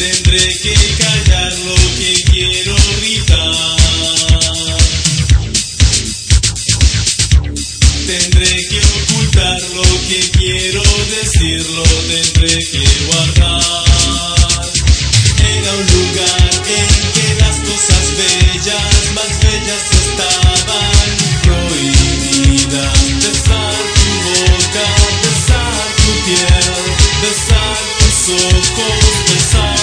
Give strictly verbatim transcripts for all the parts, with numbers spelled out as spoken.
Tendré que callar lo que quiero gritar. Tendré que ocultar lo que quiero decir, lo tendré que guardar. Era un lugar en que las cosas bellas, más bellas estaban prohibidas. Besar tu boca, besar tu piel, besar tus ojos, besar.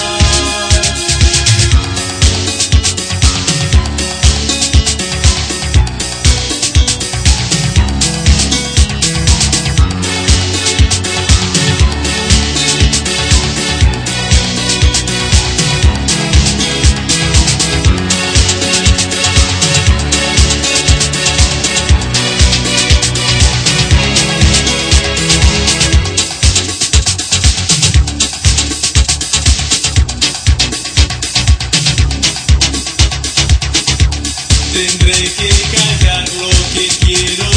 Tendré que callar lo que quiero